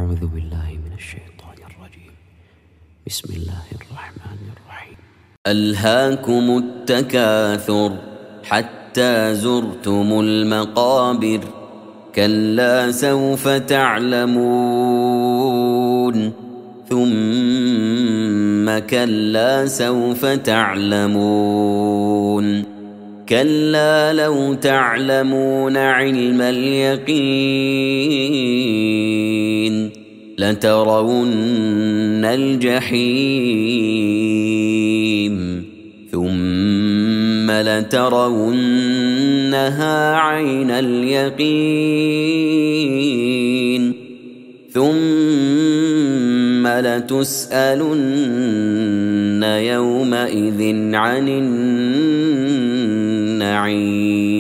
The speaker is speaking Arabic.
أعوذ بالله من الشيطان الرجيم. بسم الله الرحمن الرحيم. ألهاكم التكاثر حتى زرتم المقابر كلا سوف تعلمون ثم كلا سوف تعلمون كلا لو تعلمون علم اليقين لترون الجحيم ثم لترونها عين اليقين ثم لتسألن يومئذ عن النعيم.